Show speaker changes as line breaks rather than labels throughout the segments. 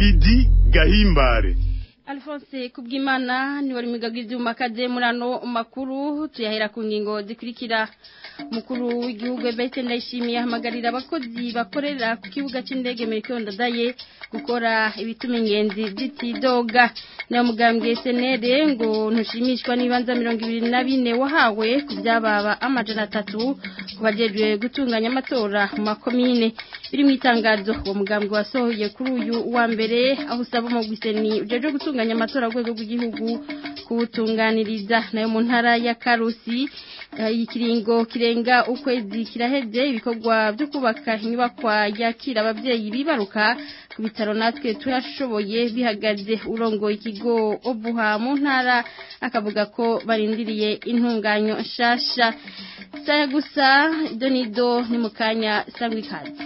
Lidi Gahimbare.
Alphonse Kubwimana ni wari migagizi umakaze murano makuru tuyahera ku ngingo zikurikira. Mukuru w'igihugu Evariste Ndayishimiye ahamagarira abakozi bakorera ku kibuga c'indege Melchior Ndadaye gukora ibituma ingenzi zitidoga. Nayo mugambwe SNL ngo ntushimishwa n'ibanza 24 wahawe kubyababa amajana 3 kubajejwe gutunganya amatora mu makomine. Biri mu itangazo uwo mugambwe wasohoye kuri uyu wa mbere aho usaba mu gwiseni ujeje gutunganya amatora rwego rw'igihugu kubutunganiriza. Nayo mu ntara ya Karusi ikiringo kirenga ukwezi kiraheze ibikorwa byo kubaka inyubakwa yakira abavyeyi bibaruka ku bitaro natwe turashoboye bihagaze. Urongo ikigo Obuha mu ntara akavuga ko barindiriye intunganyo nshasha. Saya gusa donido ni mukanya sangwe kazi.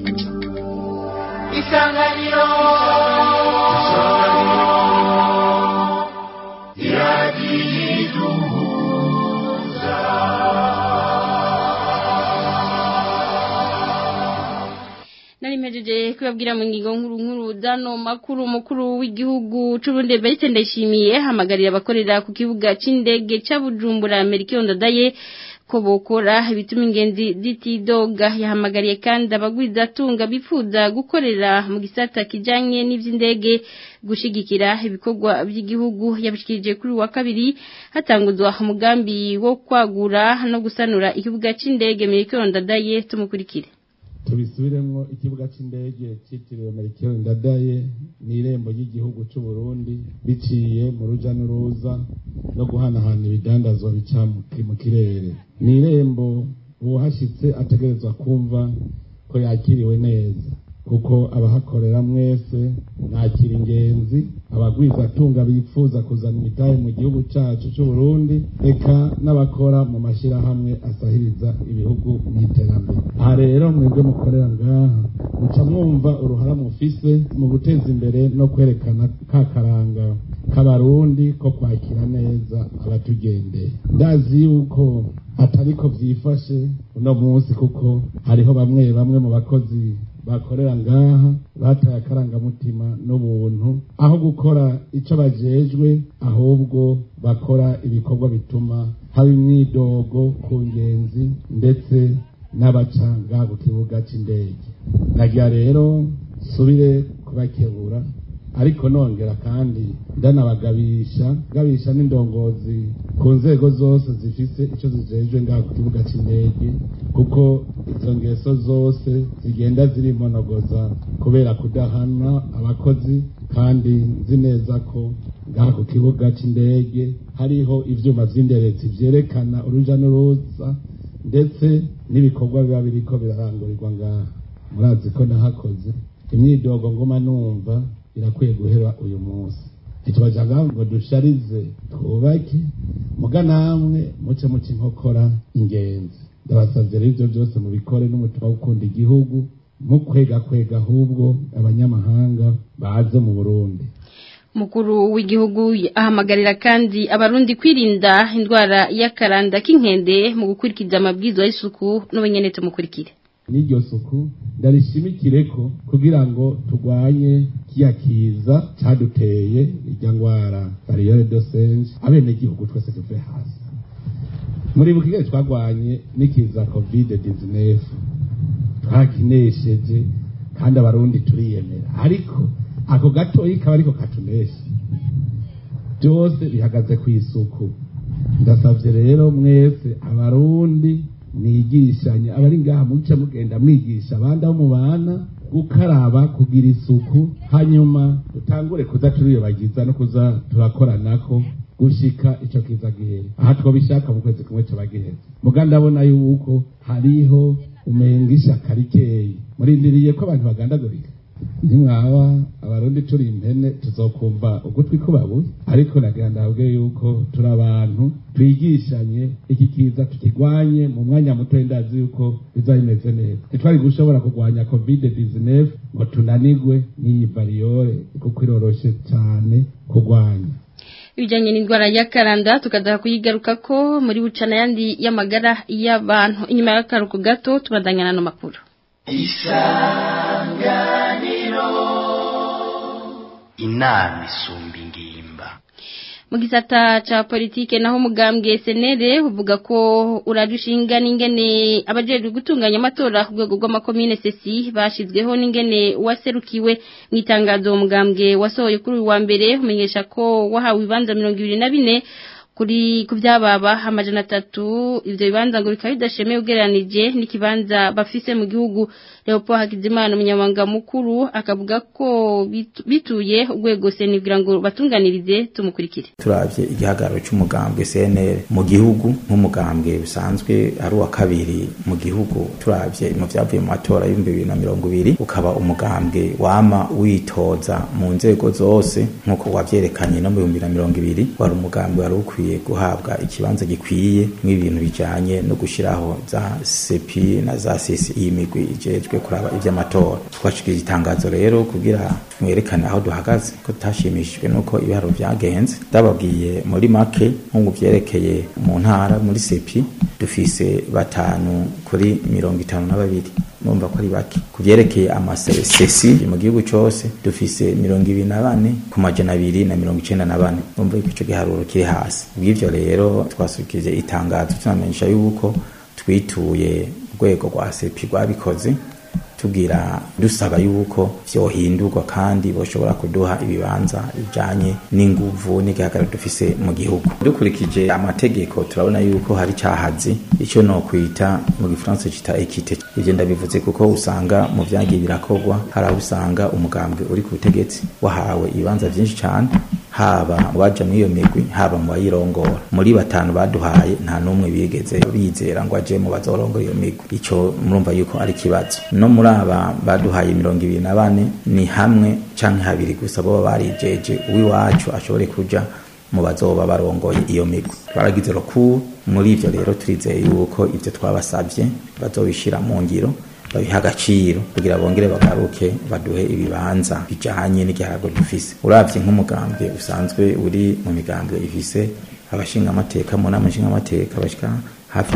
Isanganiro Nalimejeje kubabwira mu ngingo nkuru dano makuru mukuru w'igihugu c'Uburundi Evariste Ndayishimiye hamagarira abakorera ku kibuga c'indege ca Bujumbura Melchior Ndadaye ko bokora ibituma ingenzi zitidoga. Yahamagariye kandi abagwiza tunga bifuza gukorera mu gisata kijanye n'ivy'indege gushigikira ibikorwa by'igihugu. Yabishikirije kuri wa kabiri hatanguzwa umugambi wo kwagura no gusanura ikibuga c'indege Melchior Ndadaye. Tumukurikire.
Tubisubiremwo ikibuga c'indege citiriwe Melchior Ndadaye ni irembo ry'igihugu c'u Burundi biciye mu ruja n'uruza no guhanahana ibidandazwa bica mu kirere. Ni irembo uwahashitse ategerezwa kumva ko yakiriwe neza kuko abahakorera mwese nakira ingenzi abagwiza tunga bifuza kuzana imitahe mu gihugu cacu c'u Burundi eka n'abakora mu mashirahamwe asahiriza ibihugu mu iterambere. Aha rero mwebwe mukorera ngaha muca mwumva uruhara mufise mu guteza imbere no kwerekana kakaranga k'abarundi ko kwakira neza abatugendeye. Ndazi yuko atariko vyifashe uno munsi kuko hariho bamwe mu bakozi bakorera ngaha bataye akarangamutima n'ubuntu aho gukora ico bajejwe ahubwo bakora ibikorwa bituma haba imyidogo ku ngenzi ndetse n'abacanga ku kibuga c'indege. Nagira rero subire kubakebura ariko nongera kandi ndanabagabisha n'indongozi ku nzego zose zifise ico zijejwe ngaha ku kibuga c'indege kuko izo ngeso zose zigenda zirimonogoza kubera kudahana abakozi kandi nzi neza ko ngaha ku kibuga c'indege hariho ivyuma vy'inderetsi vyerekana uruja n'uruza ndetse n'ibikorwa biba biriko birarangurirwa ngaha. Murazi ko nahakoze imyidogo ngoma numva irakwiye guhera uyu munsi. Itubajaga ngo dusharize twubake muga namwe muce inkokora ingenzi. Ndabasavye rero ivyo byose mubikore n'umutima wo gukunda igihugu mukwega ahubwo abanyamahanga baze mu Burundi.
Mukuru w'igihugu ahamagarira kandi abarundi kwirinda indwara y'akaranda k'inkende mu gukurikiza amabwiriza y'isuku n'ubunyene tumukurikire.
N'iryo suku ndarishimikireko kugira ngo tugwanye kiyakiza caduteye irya ngwara barriere de singe abene gihugu twese tuve hasi. Muri bukige twagwanye n'ikiza COVID-19 twakinesheje kandi abarundi turiyemera ariko ako gatoyi kaba ariko katuneshe byose bihagaze ku isuku. Ndasavye rero mwese abarundi nigishanye abari ngaha muce mugenda mwigisha abandi aho mubana gukaraba kugira isuku hanyuma utangure kuza turiyobagiza no kuza turakoranako gushika ico kiza gihere. Aha twobishaka mu kwezi kumwe c'abagiheze muga ndabona yuko hariho umengisha karikeyi murindiriye ko abantu bagandagurika. Nimwaba abarundi turi impene tuzokumva ugutwi kubabu ariko nagandabwe yuko turi abantu twigishanye iki kiza tukigwanye mu mwanya muto ndazi yuko bizayimeze neza. Twari gushobora kugwanya COVID-19 ngo tunanigwe n'iyi barriere kuko iroroshe cyane kugwanya.
Ibijanye n'indwara y'akaranda tukaza kuyigaruka ko muri bucana yandi y'amagara y'abantu. Inyuma y'akaruko gato tubandanyana no makuru. Isanganiro
inama isumba ingimba.
Mu gisata ca politike naho umugambwe senere uvuga ko urajushinga n'ingene abajejwe gutunganya amatora ku rwego rw'amakomine sesi bashizweho n'ingene waserukiwe mu itangazo umugambwe wasohoye kuri uyu wa mbere umenyesha ko wahawe ibibanza 24 kuri kuvyababa amajana 3 ivyo bibanza ngo bikaba bidashemeye ugereranije n'ikibanza bafise mu gihugu. Leopold Hakizimana umunyamabanga mukuru akavuga ko bituye urwego senibwira ngo batunganirize tumukurikire.
Turavye igihagararo cy'umugambwe CNL mu gihugu nk'umugambwe usanzwe ari wa kabiri mu gihugu, turavye mu vyavuye mu matora y'2020 ukaba umugambwe wama witoza mu nzego zose nkuko wavyerekanye no mu 2020 wari umugambwe wari ukwiye guhabwa ikibanza gikwiye mw'ibintu bijanye no gushiraho za CPI na za CCI imigwi ijejwe kuraba ivy'amatora. Twashikije itangazo rero kugira mwerekane aho duhagaze ko tashimishijwe nuko ibiharo vyagenze. Ndababwiye muri make nko vyerekeye mu ntara muri CPI dufise 5 kuri 52 numva ko ari bake. Kuvyerekeye amasesi mu gihugu cyose dufise 24 ku majana 294 numva ko ico giharuro kiri hasi. Bw'ivyo rero twasukije itangazo tunamenyesha yuko twituye urwego rwa CPI rwabikoze tugira dusaba yuko vyohindurwa kandi boshobora kuduha ibibanza bijanye n'inguvu n'igihagararo dufise mu gihugu. Dukurikije amategeko turabona yuko hari cyahazi ico no kwita mu gifaransa cita equité. Ivyo ndabivuze kuko usanga mu vyagiye birakogwa hari usanga umugambwe uri ku butegetsi wahawe ibibanza byinshi cyane, haba waje muri iyo migwi haba mu bayirongora. Muri 5 baduhaye nta numwe bigeze bizera ngo aje mu bazorongora iyo migwi. Ico murumva yuko ari kibazo. No muri aba baduhaye 24 ni hamwe canke habiri gusa bo barijeje uwiwacu ashobore kuja mu bazoba barongoye iyo migwi. Twaragize roku muri ivyo rero turizeye yuko ivyo twabasavye bazobishira mu ngiro babiha agaciro kugira bongere bagaruke baduhe ibibanza bijanye n'igihagararo dufise. Uravye nk'umugambwe usanzwe uri mu migambwe ifise abashinga amateka mu nama nshinga amateka bashika hafi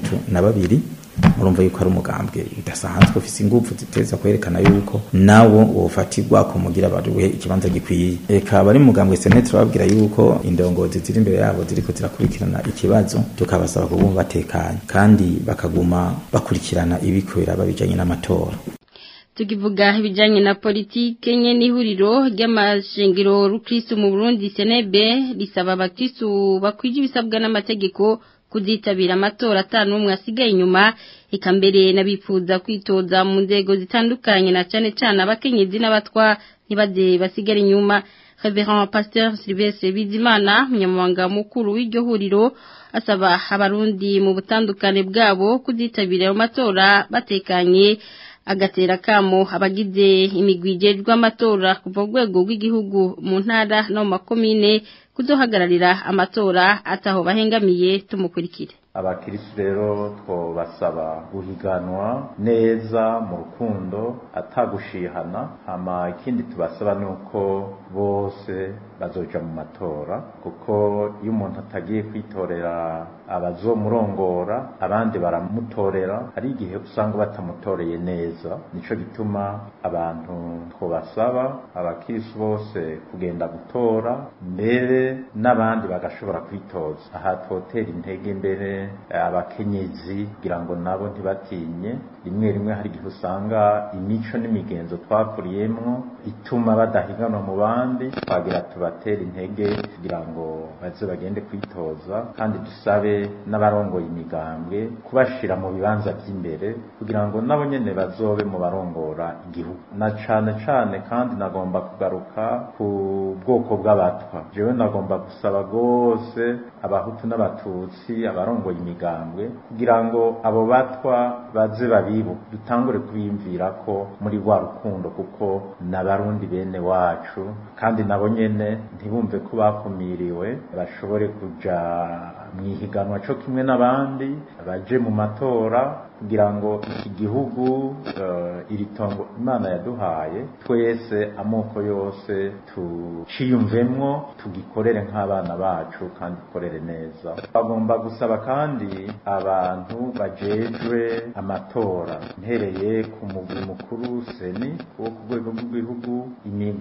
32 murumva yuko ari umugambwe udasanzwe ufise ingufu ziteza kwerekana yuko nawo wofatirwa ko mugira baduhe ikibanza gikwiye. Eka bari mugambwe senete babwira yuko indongozi ziri imbere yabo ziriko zirakurikirana ikibazo, tukabasaba kubumva batekanye kandi bakaguma bakurikirana ibikorera babijanye n'amatora.
Tukivuga ibijanye na politike nyene ihuriro ry'amashengero rukristo mu Burundi senebe risaba abakristo bakwije ibisabwa n'amategeko kuzitabira amatora atanu umwe asigaye inyuma, eka mbere nabifuza kwitoza mu nzego zitandukanye na cane cane abakenyezi n'abatwa ntibaze basigara inyuma. Reverend Pasteur Sylvestre Bizimana umunyamabanga mukuru w'iryo huriro asaba abarundi mu butandukane bwabo kuzitabira amatora batekanye, agatera kamo abagize imigwi ijejwe amatora kuva ku rwego rw'igihugu mu ntara no mu makomine kuzohagararira amatora ataho bahengamiye. Tumukurikire.
Abakirisi rero twobasaba guhiganwa neza mu rukundo atagushihana, hama ikindi tubasaba nuko bose bazoja mu matora, kuko iyo umuntu atagiye kwitorera abazomurongora abandi baramutorera, hari igihe usanga batamutoreye neza. Nico gituma abantu twobasaba abakirisi bose kugenda gutora, mbere n'abandi bagashobora kwitoza. Aha twotera intege mbere abakenyezi kugira ngo nabo ntibatinye. Rimwe hari igihe usanga imico n'imigenzo twakuriyemwo ituma badahiganwa mu bandi, twagira tubatera intege kugira ngo baze bagende kwitoza, kandi dusabe n'abarongoye imigambwe kubashira mu bibanza by'imbere kugira ngo nabo nyene bazobe mu barongora igihugu. Na cane kandi nagomba kugaruka ku bwoko bw'abatwa. Jewe nagomba gusaba gose abahutu n'abatutsi abarongoye imigambwe kugira ngo abo batwa baze babibu, dutangure kubimvira ko muri wa rukundo, kuko n'abarundi bene wacu, kandi nabo nyene ntibumve ko bakumiriwe, bashobore kuja mwihiganwa cyo kimwe n'abandi, baje mu matora kugira ngo iki gihugu iri tongo Imana yaduhaye twese amoko yose tuciyumvemwo, tugikorere nk'abana bacu kandi dukorere neza. Bagomba gusaba kandi abantu bajejwe amatora, mpereye ku mugwi mukuru seni wo ku rwego rw'igihugu, imigwi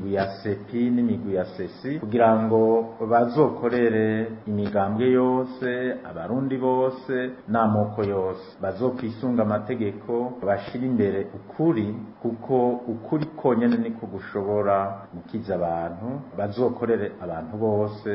imigwi ya sepi n'imigwi ya sesi kugira ngo bazokorere imigambwe yose abarundi bose n'amoko yose bazokwisunga amategeko bashira imbere ukuri kuko ukuri konyene niko gushobora gukiza abantu bazokorere abantu bose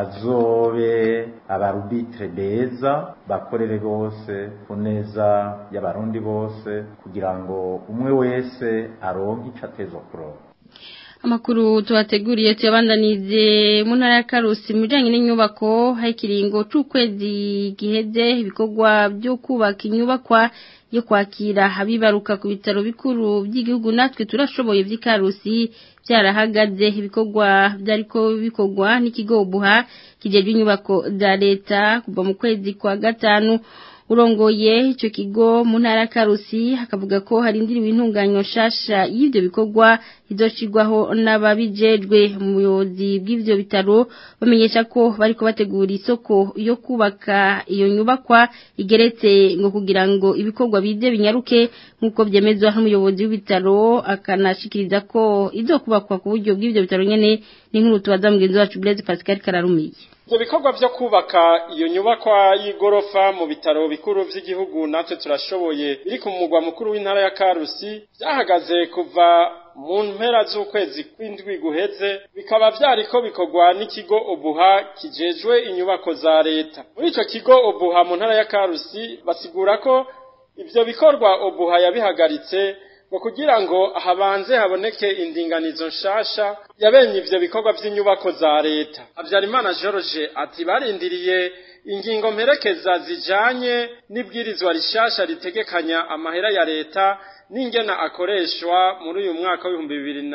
bazobe abarubitre beza bakorere bose kuneza y'abarundi bose kugira ngo umwe wese aronke ico atezwa kuronka.
Amakuru tubateguriye tuyabandanize mu ntara ya Karusi mu bijanye n'inyubako hayikiringo c'ukwezi giheze ibikorwa byo kubaka inyubakwa yo kwakira habibaruka ku bitaro bikuru by'igihugu natwe turashoboye vy'Ikarusi byarahagaze ibikorwa byariko bikorwa n'ikigo buha kijejwe inyubako za leta kuva mu kwezi kwa gatanu urongoye ico kigo mu ntara Karusi hakavuga ko harindiriwe intunganyo shasha y'ivyo bikorwa izoshirwaho n'ababijejwe umuyobozi bw'ivyo bitaro bamenyesha ko bariko bategura isoko yo kubaka iyo nyubakwa igeretse ngo kugira ngo ibikorwa bize binyaruke nkuko byemezwa n'umuyobozi w'ibitaro akanashikiriza ko izokubakwa ku buryo bw'ivyo bitaro nyene n'inkuru tubaza mugenzi wacu Blaise Pascal Kararumiye.
Ibyo bikorwa byo kubaka iyo nyubakwa y'igorofa mu bitaro bikuru by'igihugu natwe turashoboye biri ku mugwa mukuru w'intara ya Karusi byahagaze kuva mu mpera z'ukwezi kw'indwi guheze bikaba byariko bikorwa n'ikigo Obuha kijejwe inyubako za leta. Muri ico kigo Obuha mu ntara ya Karusi basigura ko ivyo bikorwa Obuha yabihagaritse ngo kugira ngo habanze haboneke indinganizo nshasha yabenye ivyo bikorwa by'inyubako za leta. Habyarimana George ati barindiriye ingingo mperekeza zijanye n'ibwirizwa rishasha ritegekanya amahera ya leta n'ingena akoreshwa muri uyu mwaka wa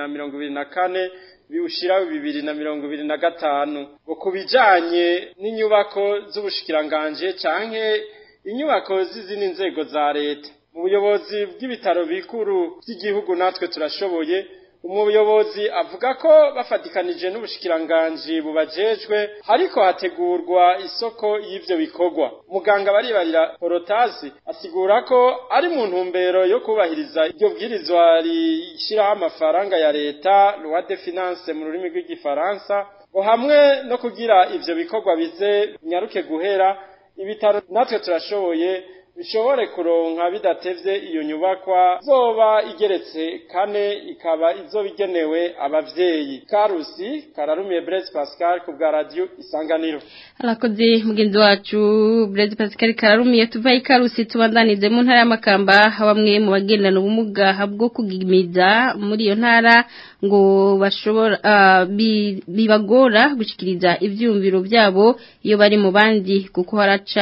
2024 biushira 2025 ngo kubijanye n'inyubako z'ubushikiranganje canke inyubako z'izindi nzego za leta. Mu buyobozi bw'ibitaro bikuru by'igihugu natwe turashoboye umuyobozi avuga ko bafatikanije n'ubushikiranganje bubajejwe hariko hategurwa isoko y'ivyo bikorwa. Muganga baribarira Porotazi asigura ko ari mu ntumbero yo kubahiriza iryo bwirizwa rishiraho amafaranga ya leta loi de finance mu rurimi rw'igifaransa ngo hamwe no kugira ivyo bikorwa bize nyaruke guhera ibitaro natwe turashoboye bishobore kuronka bidatevye iyo nyubakwa zoba igeretse kane ikaba izobigenewe abavyeyi. Karusi Kararumiye Blaise Pascal ku bwa radio Isanganiro.
Alakoze mugenzi wacu Blaise Pascal Kararumiye tuva Karusi tubandanize mu ntara y'Amakamba bamwe mu bagendana ubumuga bwo kugimiza muri iyo ntara ngo bashobora bibagora gushikiriza ivyumviro byabo iyo bari mu bandi kuko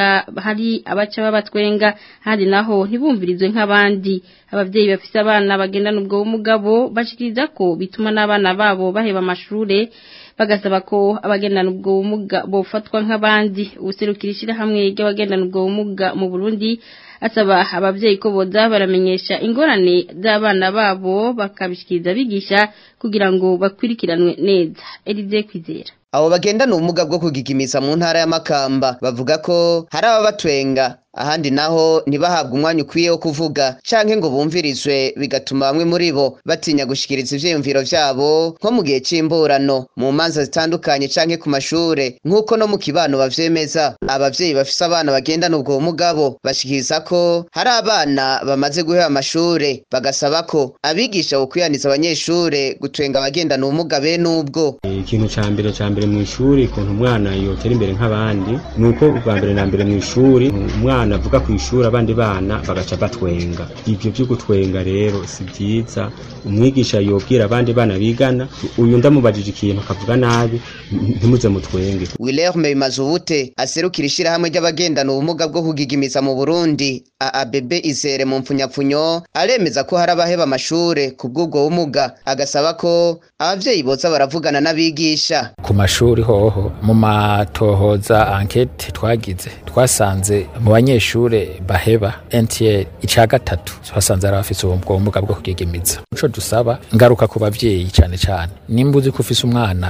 hari abaca babatwenga handi naho ntibumvirizwe nk'abandi. Abavyeyi bafise abana bagendana ubwo bumugabo bashikiriza ko bituma n'abana babo baheba amashure bagasaba ko abagendana ubwo bumuga bofatwa nk'abandi. Userukirishira hamwe y'abagendana ubwo bumuga mu Burundi asaba abavyeyi ko boza baramenyesha ingorane z'abana babo bakabishikiriza bigisha kugira ngo bakwirikiranwe neza. Elize Kwizera
abo bagendana ubumuga bwo kugigimiza mu ntara y'Amakamba bavuga ko hari ababatwenga ahandi naho ntibahabwe umwanya ukwiye wo kuvuga canke ngo bumvirizwe bigatuma bamwe muri bo batinya gushikiriza ivyiyumviro vyabo nko mu gihe c'imburano mu manza zitandukanye canke ku mashure nk'uko no mu kibano bavyemeza. Abavyeyi bafise abana bagendana ubwo bumuga bo bashikiriza ko hari abana bamaze guheba amashure bagasaba ko abigisha bokwiyaniza abanyeshure gutwenga abagendana ubumuga bene ubwo.
Ikintu ca mbere mu ishuri ukuntu umwana yotera imbere nk'abandi nuko ubwa mbere na mbere mu ishuri umwana avuga ku ishuri abandi bana bagaca batwenga. Ivyo byo gutwenga rero si byiza. Umwigisha yobwira abandi bana bigana uyu ndamubajije ikintu akavuga nabi ntimuze mutwenge.
Wilherme Mazubute aserukirishira hamwe ry'abagendana ubumuga bwo kugigimiza mu Burundi AABB Izere mu mpfunyapfunyo aremeza ko hari abaheba amashure kubw'ubwo bumuga agasaba ko abavyeyi boza baravugana n'abigisha.
Ku mashuri hoho mu matohoza enquete twagize twasanze mu banyeshure baheba NTL ica gatatu twasanze ari abafise ubwo bwo kugigimiza. Ico dusaba ngaruka ku bavyeyi cyane nimbuzi ko ufise umwana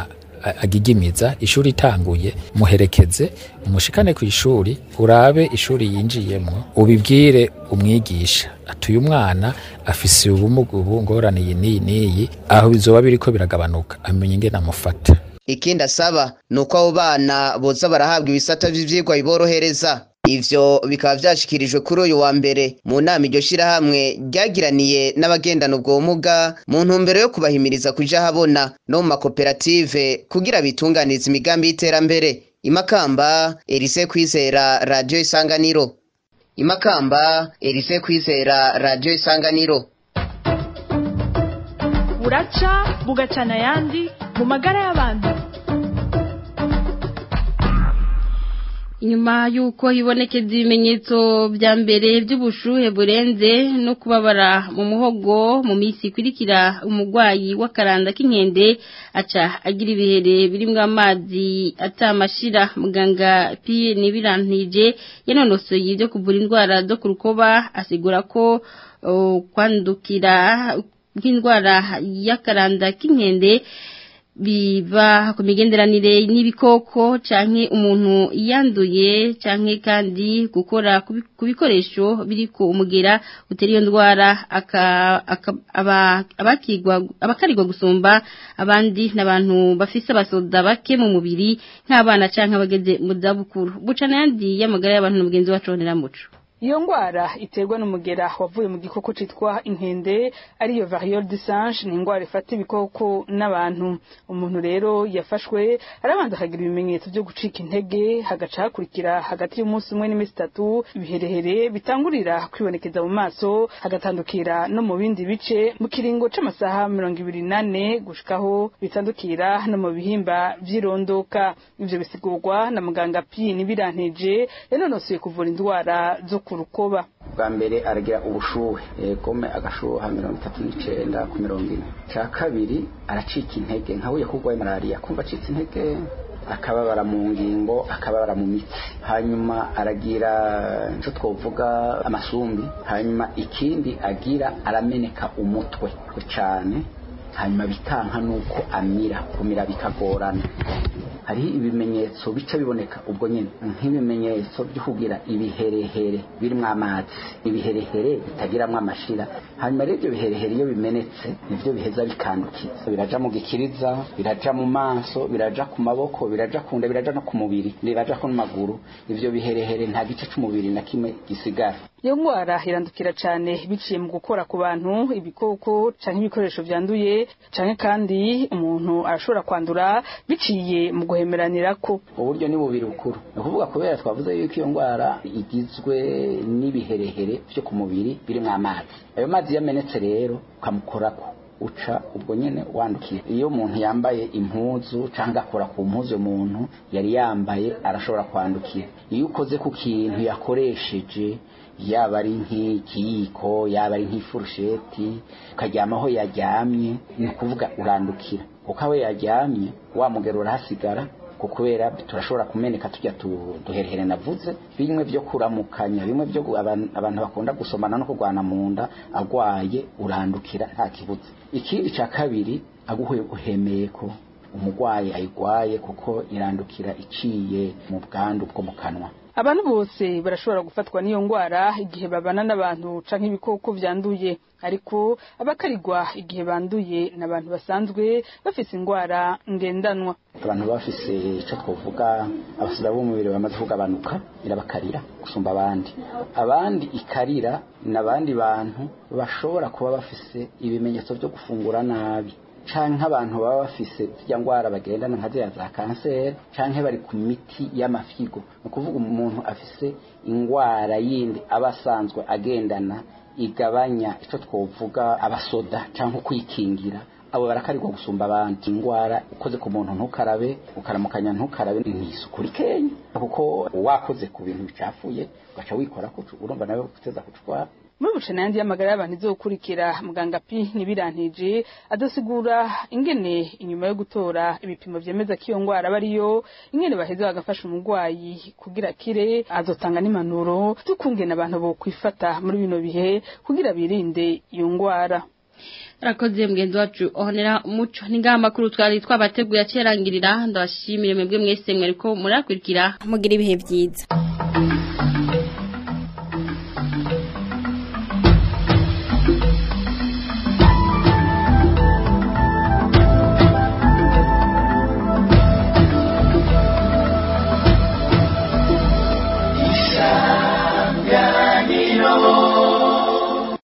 agigimiza ishuri itanguye muherekeze umushikane ku ishuri urabe ishuri yinjiyemwo ubibwire umwigisha atuye umwana afise ubumuga ubu ngorane iyi aho bizoba biriko biragabanuka amenye ingene amufata.
Ikindi asaba nuko abo bana boza barahabwa ibisata vy'ivyigwa biborohereza. Ivyo bikaba vyashikirijwe kuri uyu wa mbere mu nama iryo shirahamwe ryagiraniye n'abagendana ubwo bumuga mu ntumbero yo kubahimiriza kuja habona no mu makoperative kugira bitunganize imigambi y'iterambere. Imakamba, Elise Kwizera, Radio Isanganiro. Imakamba, Elise Kwizera, Radio Isanganiro.
Buraca bugacana yandi mu magara y'abantu.
Inyuma yuko hibonekeza ibimenyetso vya mbere by'ubushuhe burenze no kubabara mu muhogo mu misi ikurikira umugwayi w'akaranda k'inkende aca agira ibihere birimwo amazi atamashira. Muganga Pierre Nibirantije yanonosoye ibyo kuvura indwara zo ku rukoba asigura ko kwandukira bw'indwara y'akaranda k'inkende biva ku migenderanire n'ibikoko canke umuntu yanduye canke kandi gukora kubikoresho biriko umugera utera iyo ndwara abakarirwa gusumba abandi n'abantu bafise abasoda bake mu mubiri nk'abana canke abageze mu zabukuru. Bucana yandi y'amagara y'abantu n'umugenzi wacu Honeramuco.
Iyo ngwara iterwa n'umugera wavuye mu gikoko citwa inkende ariyo variole du singe, ni ingwara ifata ibikoko n'abantu. Umuntu rero yafashwe arabanza akagira ibimenyetso byo gucika intege, hagaca hakurikira hagati y'umunsi umwe n'imisi 3 ibiherehere bitangurira kwibonekeza mu maso, hagatandukira no mu bindi bice mu kiringo c'amasaha 24 gushikaho bitandukira no mu bihimba vy'irondoka. Ivyo bisigurwa na muganga Pierre Nibirantije yanonosoye kuvura indwara zo kurukoba.
Bwa mbere aragira ubushuhe kome agashuha 39 ku 40. Cya kabiri aracika intege nkaho yakugwaye malaria kumva acitse intege, akababara mu ngingo, akababara mu mitsi. Hanyuma aragira nco twovuga amasumbi. Hanyuma ikindi agira arameneka umutwe cyane, hanyuma bitanka nuko amira, kumira bikagorana. Hari ibimenyetso bica biboneka ubwo nyene nk'ibimenyetso byo kugira ibiherehere birimwo amazi, ibiherehere bitagiramwo amashira. Hanyuma rero ibyo biherehere iyo bimenetse nivyo biheza bikandukiza, biraja mu gikiriza, biraja mu maso, biraja ku maboko, biraja ku nda, biraja no ku mubiri, biraja ku maguru. Ivyo biherehere nta gice c'umubiri na kimwe gisigara.
Iyo ngwara irandukira cyane biciye mu gukora ku bantu, ibikoko canke ibikoresho vyanduye, canke kandi umuntu arashobora kwandura biciye mu guhemeranirako.
Uburyo ni bubiri bukuru. Ukuvuga kubera twavuze yuko iyo ngwara igizwe n'ibiherehere byo ku mubiri birimwo amazi. Ayo mazi yamenetse rero ukamukorako uca ubwo nyene wandukiye. Iyo umuntu yambaye impuzu cyangwa akora ku mpuzu y'umuntu yari yambaye arashobora kwandukira. Iyo ukoze ku kintu yakoresheje, yaba ari nk'ikiyiko, yaba ari nk'ifurusheti, ukaryamaho yaryamye, ni kuvuga urandukira. Kuko aho yaryamye wa mugero urahasigara, kubera turashobora kumeneka tujya duherehere navuze, bimwe byo kuramukanya, bimwe byo abantu bakunda gusomana no kurwana mu nda, agwaye urandukira nta kibuze. Ikindi cya kabiri aguhemeye ko umugwayi ayigwaye kuko irandukira iciye mu bwandu bwo mu kanwa.
Abantu bose barashobora gufatwa n'iyo ngwara igihe babana n'abantu canke ibikoko vyanduye, ariko abakarirwa igihe banduye n'abantu basanzwe bafise ingwara ngendanwa.
Abantu bafise ico twovuga abasura bo mubiri bamaze kugabanuka irabakarira gusumba abandi. Abandi ikarira n'abandi bantu bashobora kuba bafise ibimenyetso byo gufungura nabi, canke abantu baba bafise zya ngwara bagendana nka za kanseri, canke bari ku miti y'amafigo. Nukuvuga umuntu afise ingwara yindi abasanzwe agendana igabanya ico twovuga abasoda canke kwikingira, abo barakarirwa gusumba abandi. Ingwara ukoze ku muntu ntukarabe, ukaramukanya ntukarabe, ni isuku rikenya, kuko wakoze ku bintu bicafuye ugaca wikora ko urumva nawe kuteza kucwa.
Muri bucana yandi y'amagara y'abantu izokurikira muganga Pierre Nibirantije adasigura ingene inyuma yo gutora ibipimo vyemeza ko iyo ngwara bariyo ingene baheze bagafasha umugwayi kugira kire. Azotanga n'impanuro tukungena abantu bo kwifata muri bino bihe kugira birinde iyo ngwara.
Rakoze mgenzi wacu ohonera umuco ninga makuru twari twabateguye acerangirira ndabashimire mwebwe mwese mweriko murakurikira
mugira ibihe byiza